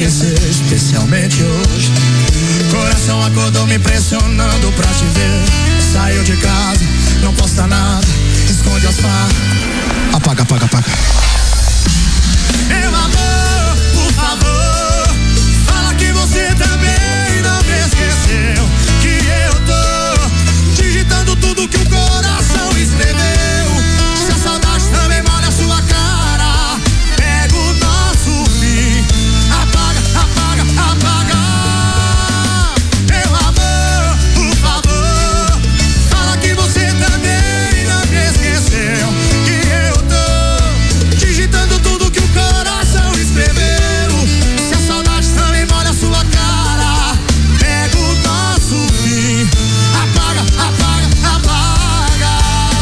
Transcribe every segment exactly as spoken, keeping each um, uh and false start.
esquecer, especialmente hoje. Coração acordou me pressionando pra te ver. Saiu de casa, não posta nada, esconde as farras. Apaga, apaga, apaga. Meu amor, por favor, fala que você também não me esqueceu. Que eu tô digitando tudo que o coração escreveu. Se a saudade também molha a sua cara, pega o nosso fim. Apaga, apaga, apaga. Meu amor, por favor, fala que você também não me esqueceu. Que eu tô digitando tudo que o coração escreveu. Se a saudade também molha a sua cara, pega o nosso fim. Apaga, apaga, apaga.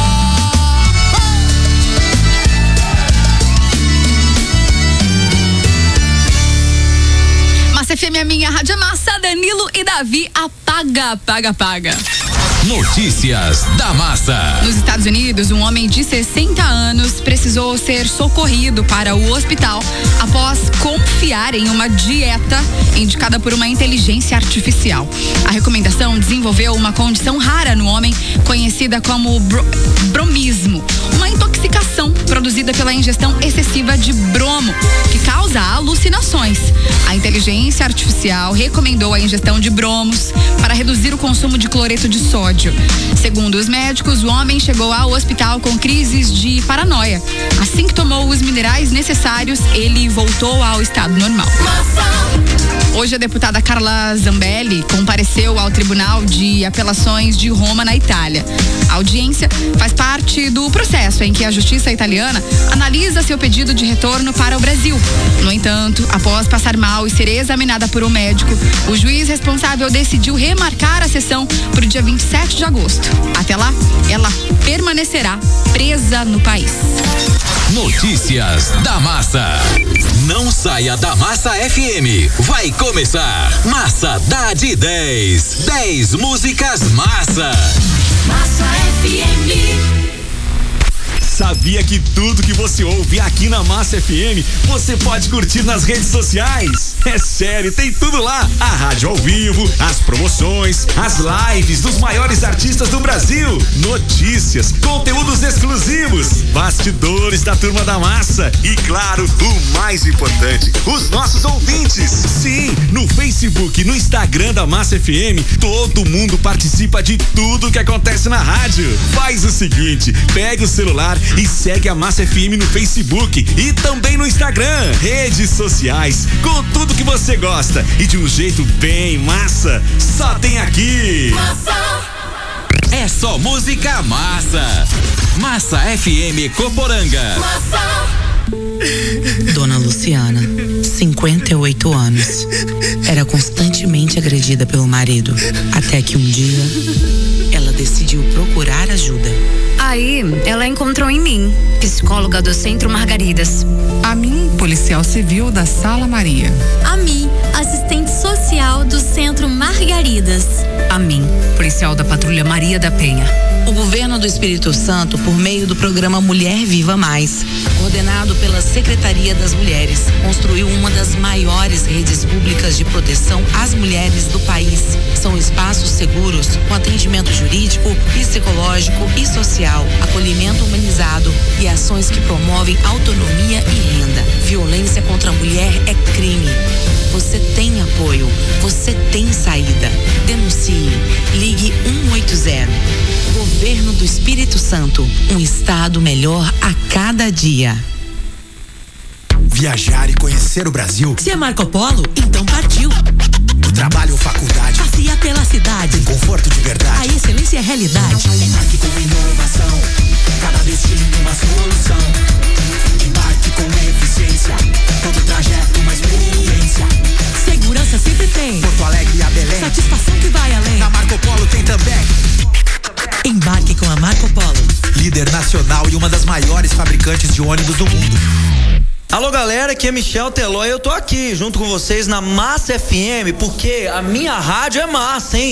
Massa F M, a minha rádio massa. Danilo e Davi, apaga, apaga, apaga. Notícias da Massa. Nos Estados Unidos, um homem de sessenta anos precisou ser socorrido para o hospital após confiar em uma dieta indicada por uma inteligência artificial. A recomendação desenvolveu uma condição rara no homem, conhecida como bro- bromismo, uma intoxicação produzida pela ingestão excessiva de bromo, que causa alucinações. A inteligência artificial recomendou a ingestão de bromos para reduzir o consumo de cloreto de sódio. Segundo os médicos, o homem chegou ao hospital com crises de paranoia. Assim que tomou os minerais necessários, ele voltou ao estado normal. Hoje, a deputada Carla Zambelli compareceu ao Tribunal de Apelações de Roma, na Itália. A audiência faz parte do processo em que a Justiça italiana analisa seu pedido de retorno para o Brasil. No entanto, após passar mal e ser examinada por um médico, o juiz responsável decidiu remarcar a sessão para o dia vinte e sete de agosto. Até lá, ela permanecerá presa no país. Notícias da Massa. Não saia da Massa F M. Vai começar Massa dá de dez. dez músicas massa. Massa F M. Sabia que tudo que você ouve aqui na Massa F M, você pode curtir nas redes sociais? É sério, tem tudo lá. A rádio ao vivo, as promoções, as lives dos maiores artistas do Brasil, notícias, conteúdos exclusivos, bastidores da Turma da Massa e, claro, o mais importante, os nossos ouvintes. Sim, no Facebook e no Instagram da Massa F M, todo mundo participa de tudo que acontece na rádio. Faz o seguinte, pega o celular e segue a Massa F M no Facebook e também no Instagram. Redes sociais, com tudo que você gosta e de um jeito bem massa. Só tem aqui Massa. É só música massa. Massa F M Coporanga. Massa. Dona Luciana, cinquenta e oito anos, era constantemente agredida pelo marido, até que um dia ela decidiu procurar ajuda. Aí, ela encontrou em mim, psicóloga do Centro Margaridas. A mim, policial civil da Sala Maria. A mim, assistente social do Centro Margaridas. A mim, policial da Patrulha Maria da Penha. O governo do Espírito Santo, por meio do programa Mulher Viva Mais, coordenado pela Secretaria das Mulheres, construiu uma das maiores redes públicas de proteção às mulheres do país. São espaços seguros com atendimento jurídico, psicológico e social, acolhimento humanizado e ações que promovem autonomia e renda. Violência contra a mulher é crime. Você tem apoio, você tem saída. Denuncie. Ligue um oito zero. Governo do Espírito Santo, um estado melhor a cada dia. Viajar e conhecer o Brasil. Se é Marco Polo, então partiu. Do trabalho ou faculdade. Passeia pela cidade. Tem conforto de verdade. A excelência é realidade. Embarque com inovação. Cada destino uma solução. Embarque com eficiência. Todo trajeto uma experiência. Segurança sempre tem. Porto Alegre e a Belém. Satisfação que vai além. Na Marco Polo tem também. Embarque com a Marco Polo. Líder nacional e uma das maiores fabricantes de ônibus do mundo. Alô galera, aqui é Michel Teló e eu tô aqui junto com vocês na Massa F M, porque a minha rádio é massa, hein?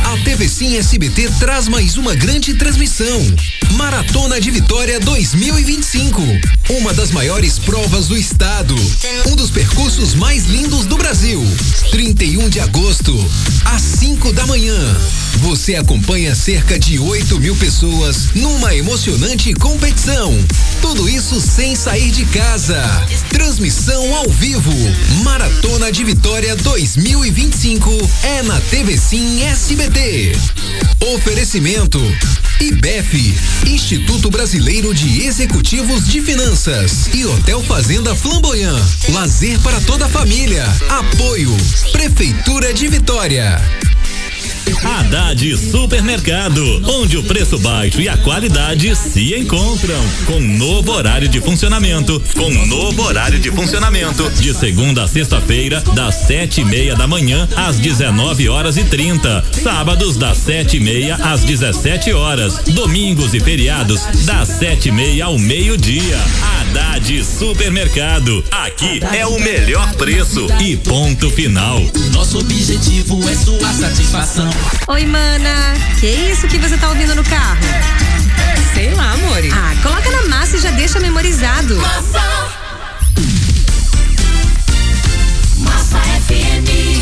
A T V Sim S B T traz mais uma grande transmissão. Maratona de Vitória dois mil e vinte e cinco. Uma das maiores provas do estado. Um dos percursos mais lindos do Brasil. trinta e um de agosto, às cinco da manhã. Você acompanha cerca de oito mil pessoas numa emocionante competição. Tudo isso sem sair de casa. Transmissão ao vivo. Maratona de Vitória dois mil e vinte e cinco é na T V Sim S B T. Oferecimento I B E F, Instituto Brasileiro de Executivos de Finanças, e Hotel Fazenda Flamboyant. Lazer para toda a família. Apoio Prefeitura de Vitória. Haddad Supermercado, onde o preço baixo e a qualidade se encontram, com novo horário de funcionamento, com novo horário de funcionamento, de segunda a sexta-feira, das sete e meia da manhã às dezenove horas e trinta, sábados das sete e meia às dezessete horas, domingos e feriados das sete e meia ao meio-dia. Haddad Supermercado, aqui é o melhor preço e ponto final. Nosso objetivo é sua satisfação. Oi, mana, que isso que você tá ouvindo no carro? Sei lá, amore. Ah, coloca na massa e já deixa memorizado. Massa. Massa F M.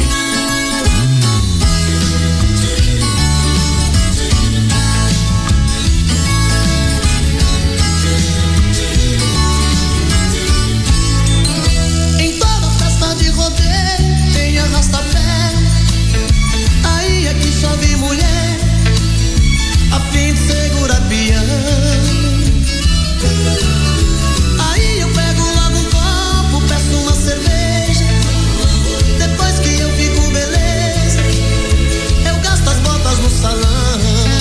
Em toda festa de rodeio tem arrasta-pé. Aí é que só vi mulher a fim de segurar pião. Aí eu pego logo um copo, peço uma cerveja. Depois que eu fico beleza, eu gasto as botas no salão.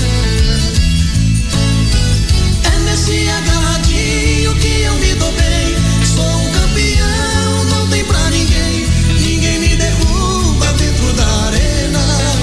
É nesse agarradinho que eu me dou bem. Sou um campeão, não tem pra ninguém. Ninguém me derruba dentro da arena.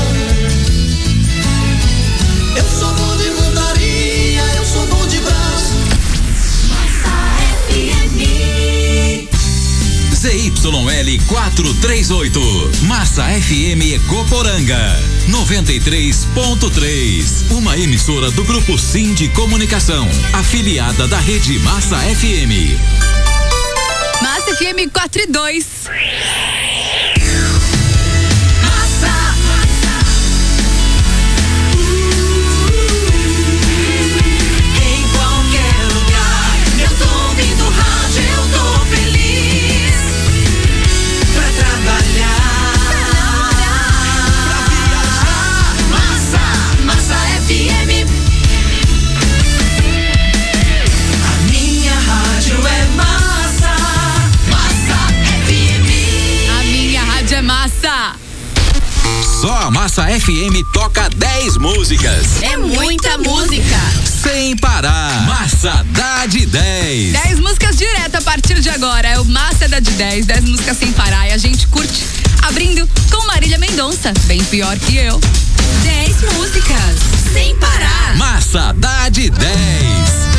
Eu sou bom de montaria, eu sou bom de braço. Massa F M. Z Y L quatrocentos e trinta e oito, Massa F M Ecoporanga, noventa e três ponto três. Uma emissora do Grupo Sim de Comunicação, afiliada da Rede Massa F M. Massa F M quatro e dois. Em qualquer lugar, eu tô ouvindo rádio, eu tô feliz. Pra trabalhar, pra viajar. Massa, Massa F M. A minha rádio é massa. Massa F M. A minha rádio é massa. Só a Massa F M toca dez músicas. É muita música. Sem parar. Massa dá de dez. dez músicas direto a partir de agora. É o Massa da de dez. dez músicas sem parar. E a gente curte. Abrindo com Marília Mendonça. Bem pior que eu. dez músicas sem parar. Massa dá de dez.